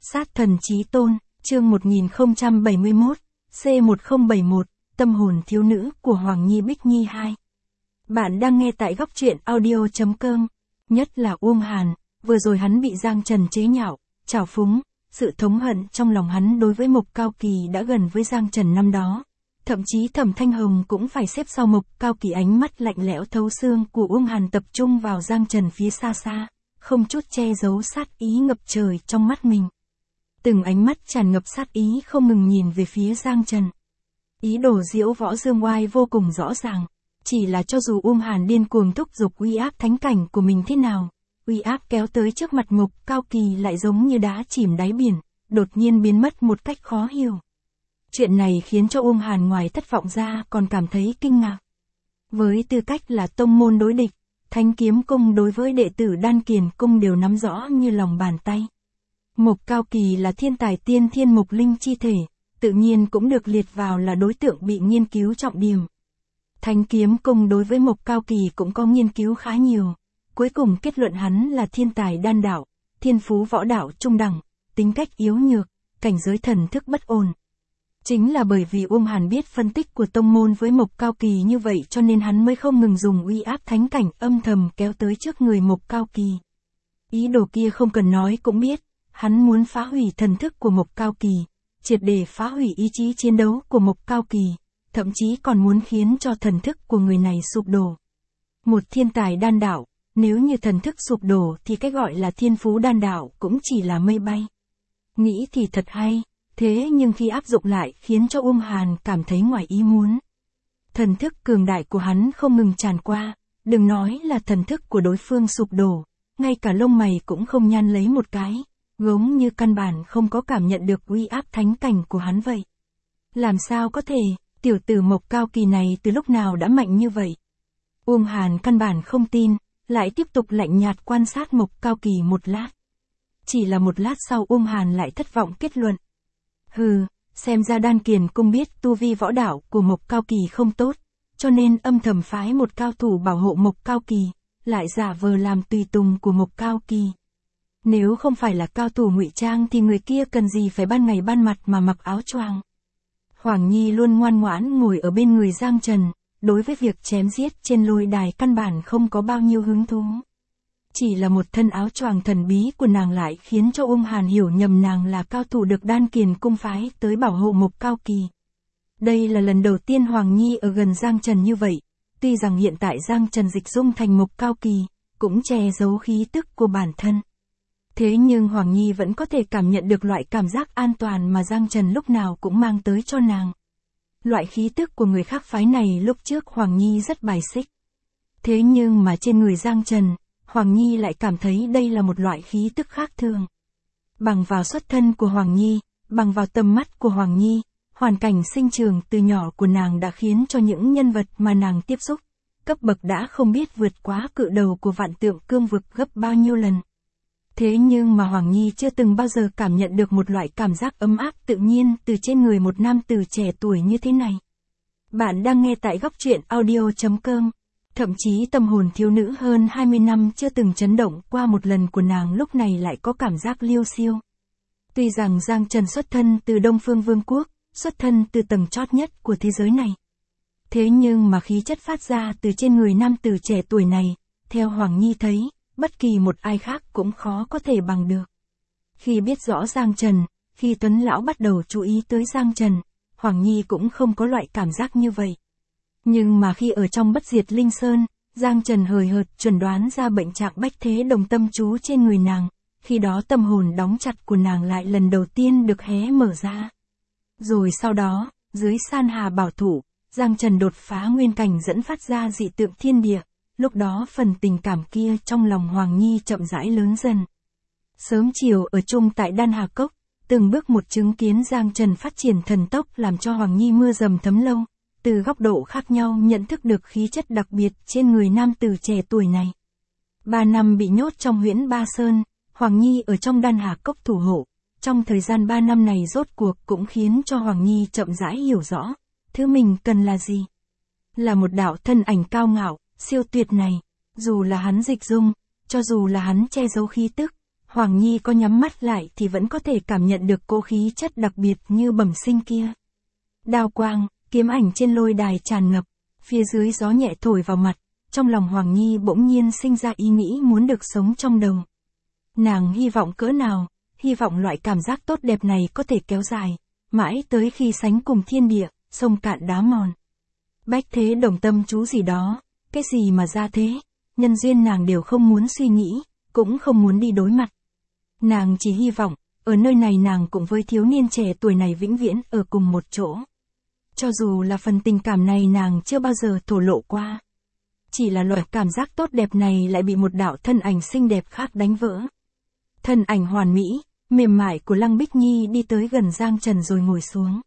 Sát thần chí tôn, chương 1071, C1071, tâm hồn thiếu nữ của Hoàng Nhi Bích Nhi 2. Bạn đang nghe tại góc truyện audio.com. Nhất là Uông Hàn, vừa rồi hắn bị Giang Trần chế nhạo, trào phúng, sự thống hận trong lòng hắn đối với Mộc Cao Kỳ đã gần với Giang Trần năm đó. Thậm chí Thẩm Thanh Hồng cũng phải xếp sau Mộc Cao Kỳ, ánh mắt lạnh lẽo thấu xương của Uông Hàn tập trung vào Giang Trần phía xa xa, không chút che giấu sát ý ngập trời trong mắt mình. Từng ánh mắt tràn ngập sát ý không ngừng nhìn về phía Giang Trần. Ý đồ diễu võ dương oai vô cùng rõ ràng. Chỉ là cho dù Uông Hàn điên cuồng thúc giục uy áp thánh cảnh của mình thế nào, uy áp kéo tới trước mặt Mộc Cao Kỳ lại giống như đá chìm đáy biển, đột nhiên biến mất một cách khó hiểu. Chuyện này khiến cho Uông Hàn ngoài thất vọng ra còn cảm thấy kinh ngạc. Với tư cách là tông môn đối địch, Thánh Kiếm Cung đối với đệ tử Đan Kiền Cung đều nắm rõ như lòng bàn tay. Mộc Cao Kỳ là thiên tài tiên thiên mộc linh chi thể, tự nhiên cũng được liệt vào là đối tượng bị nghiên cứu trọng điểm. Thánh Kiếm Cung đối với Mộc Cao Kỳ cũng có nghiên cứu khá nhiều, cuối cùng kết luận hắn là thiên tài đan đạo, thiên phú võ đạo trung đẳng, tính cách yếu nhược, cảnh giới thần thức bất ổn. Chính là bởi vì Uông Hàn biết phân tích của tông môn với Mộc Cao Kỳ như vậy cho nên hắn mới không ngừng dùng uy áp thánh cảnh âm thầm kéo tới trước người Mộc Cao Kỳ. Ý đồ kia không cần nói cũng biết, hắn muốn phá hủy thần thức của Mộc Cao Kỳ, triệt để phá hủy ý chí chiến đấu của Mộc Cao Kỳ, thậm chí còn muốn khiến cho thần thức của người này sụp đổ. Một thiên tài đan đạo, nếu như thần thức sụp đổ thì cái gọi là thiên phú đan đạo cũng chỉ là mây bay. Nghĩ thì thật hay, thế nhưng khi áp dụng lại khiến cho Uông Hàn cảm thấy ngoài ý muốn. Thần thức cường đại của hắn không ngừng tràn qua, đừng nói là thần thức của đối phương sụp đổ, ngay cả lông mày cũng không nhăn lấy một cái, giống như căn bản không có cảm nhận được uy áp thánh cảnh của hắn vậy. Làm sao có thể, tiểu tử Mộc Cao Kỳ này từ lúc nào đã mạnh như vậy? Uông Hàn căn bản không tin, lại tiếp tục lạnh nhạt quan sát Mộc Cao Kỳ một lát. Chỉ là một lát sau Uông Hàn lại thất vọng kết luận. Xem ra Đan Kiền Cung biết tu vi võ đạo của Mộc Cao Kỳ không tốt, cho nên âm thầm phái một cao thủ bảo hộ Mộc Cao Kỳ, lại giả vờ làm tùy tùng của Mộc Cao Kỳ. Nếu không phải là cao thủ ngụy trang thì người kia cần gì phải ban ngày ban mặt mà mặc áo choàng. Hoàng Nhi luôn ngoan ngoãn ngồi ở bên người Giang Trần, đối với việc chém giết trên lôi đài căn bản không có bao nhiêu hứng thú. Chỉ là một thân áo choàng thần bí của nàng lại khiến cho Uông Hàn hiểu nhầm nàng là cao thủ được Đan Kiền Cung phái tới bảo hộ Mộc Cao Kỳ. Đây là lần đầu tiên Hoàng Nhi ở gần Giang Trần như vậy, tuy rằng hiện tại Giang Trần dịch dung thành Mộc Cao Kỳ, cũng che giấu khí tức của bản thân. Thế nhưng Hoàng Nhi vẫn có thể cảm nhận được loại cảm giác an toàn mà Giang Trần lúc nào cũng mang tới cho nàng. Loại khí tức của người khác phái này lúc trước Hoàng Nhi rất bài xích. Thế nhưng mà trên người Giang Trần, Hoàng Nhi lại cảm thấy đây là một loại khí tức khác thường. Bằng vào xuất thân của Hoàng Nhi, bằng vào tầm mắt của Hoàng Nhi, hoàn cảnh sinh trưởng từ nhỏ của nàng đã khiến cho những nhân vật mà nàng tiếp xúc, cấp bậc đã không biết vượt quá cự đầu của Vạn Tượng Cương Vực gấp bao nhiêu lần. Thế nhưng mà Hoàng Nhi chưa từng bao giờ cảm nhận được một loại cảm giác ấm áp tự nhiên từ trên người một nam tử trẻ tuổi như thế này. Bạn đang nghe tại góc truyện audio.com. Thậm chí tâm hồn thiếu nữ hơn 20 năm chưa từng chấn động qua một lần của nàng lúc này lại có cảm giác liêu xiêu. Tuy rằng Giang Trần xuất thân từ Đông Phương Vương quốc, xuất thân từ tầng chót nhất của thế giới này. Thế nhưng mà khí chất phát ra từ trên người nam tử trẻ tuổi này, theo Hoàng Nhi thấy, bất kỳ một ai khác cũng khó có thể bằng được. Khi biết rõ Giang Trần, khi Tuấn Lão bắt đầu chú ý tới Giang Trần, Hoàng Nhi cũng không có loại cảm giác như vậy. Nhưng mà khi ở trong Bất Diệt Linh Sơn, Giang Trần hời hợt chuẩn đoán ra bệnh trạng bách thế đồng tâm chú trên người nàng, khi đó tâm hồn đóng chặt của nàng lại lần đầu tiên được hé mở ra. Rồi sau đó, dưới San Hà Bảo Thủ, Giang Trần đột phá nguyên cảnh dẫn phát ra dị tượng thiên địa, lúc đó phần tình cảm kia trong lòng Hoàng Nhi chậm rãi lớn dần. Sớm chiều ở chung tại Đan Hà Cốc, từng bước một chứng kiến Giang Trần phát triển thần tốc làm cho Hoàng Nhi mưa dầm thấm lâu. Từ góc độ khác nhau nhận thức được khí chất đặc biệt trên người nam tử trẻ tuổi này. 3 năm bị nhốt trong Huyễn Ba Sơn, Hoàng Nhi ở trong Đan Hà Cốc thủ hộ. Trong thời gian 3 năm này rốt cuộc cũng khiến cho Hoàng Nhi chậm rãi hiểu rõ, thứ mình cần là gì. Là một đạo thân ảnh cao ngạo, siêu tuyệt này, dù là hắn dịch dung, cho dù là hắn che giấu khí tức, Hoàng Nhi có nhắm mắt lại thì vẫn có thể cảm nhận được cỗ khí chất đặc biệt như bẩm sinh kia. Đao quang, kiếm ảnh trên lôi đài tràn ngập, phía dưới gió nhẹ thổi vào mặt, trong lòng Hoàng Nhi bỗng nhiên sinh ra ý nghĩ muốn được sống trong đầu. Nàng hy vọng cỡ nào, hy vọng loại cảm giác tốt đẹp này có thể kéo dài, mãi tới khi sánh cùng thiên địa, sông cạn đá mòn. Bách thế đồng tâm chú gì đó, cái gì mà ra thế, nhân duyên nàng đều không muốn suy nghĩ, cũng không muốn đi đối mặt. Nàng chỉ hy vọng, ở nơi này nàng cùng với thiếu niên trẻ tuổi này vĩnh viễn ở cùng một chỗ. Cho dù là phần tình cảm này nàng chưa bao giờ thổ lộ qua. Chỉ là loại cảm giác tốt đẹp này lại bị một đạo thân ảnh xinh đẹp khác đánh vỡ. Thân ảnh hoàn mỹ, mềm mại của Lăng Bích Nhi đi tới gần Giang Trần rồi ngồi xuống.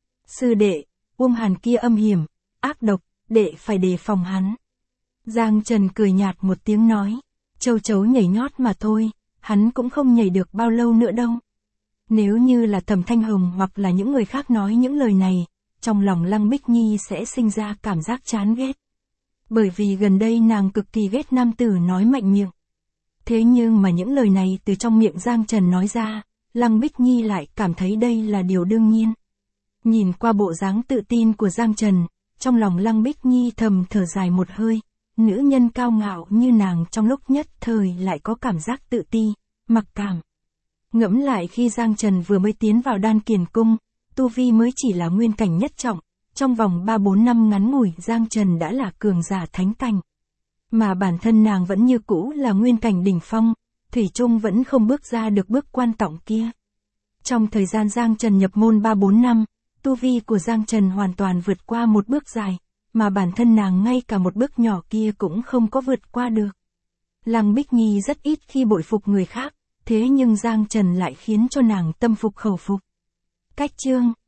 Sư đệ, Uông Hàn kia âm hiểm, ác độc, đệ phải đề phòng hắn. Giang Trần cười nhạt một tiếng nói, châu chấu nhảy nhót mà thôi, hắn cũng không nhảy được bao lâu nữa đâu. Nếu như là Thẩm Thanh Hồng hoặc là những người khác nói những lời này, trong lòng Lăng Bích Nhi sẽ sinh ra cảm giác chán ghét. Bởi vì gần đây nàng cực kỳ ghét nam tử nói mạnh miệng. Thế nhưng mà những lời này từ trong miệng Giang Trần nói ra, Lăng Bích Nhi lại cảm thấy đây là điều đương nhiên. Nhìn qua bộ dáng tự tin của Giang Trần, trong lòng Lăng Bích Nhi thầm thở dài một hơi, nữ nhân cao ngạo như nàng trong lúc nhất thời lại có cảm giác tự ti, mặc cảm. Ngẫm lại khi Giang Trần vừa mới tiến vào Đan Kiền Cung, tu vi mới chỉ là nguyên cảnh nhất trọng, trong vòng 3-4 năm ngắn ngủi Giang Trần đã là cường giả thánh cảnh. Mà bản thân nàng vẫn như cũ là nguyên cảnh đỉnh phong, thủy chung vẫn không bước ra được bước quan trọng kia. Trong thời gian Giang Trần nhập môn 3-4 năm, tu vi của Giang Trần hoàn toàn vượt qua một bước dài, mà bản thân nàng ngay cả một bước nhỏ kia cũng không có vượt qua được. Lăng Bích Nhi rất ít khi bội phục người khác, thế nhưng Giang Trần lại khiến cho nàng tâm phục khẩu phục. Cách chương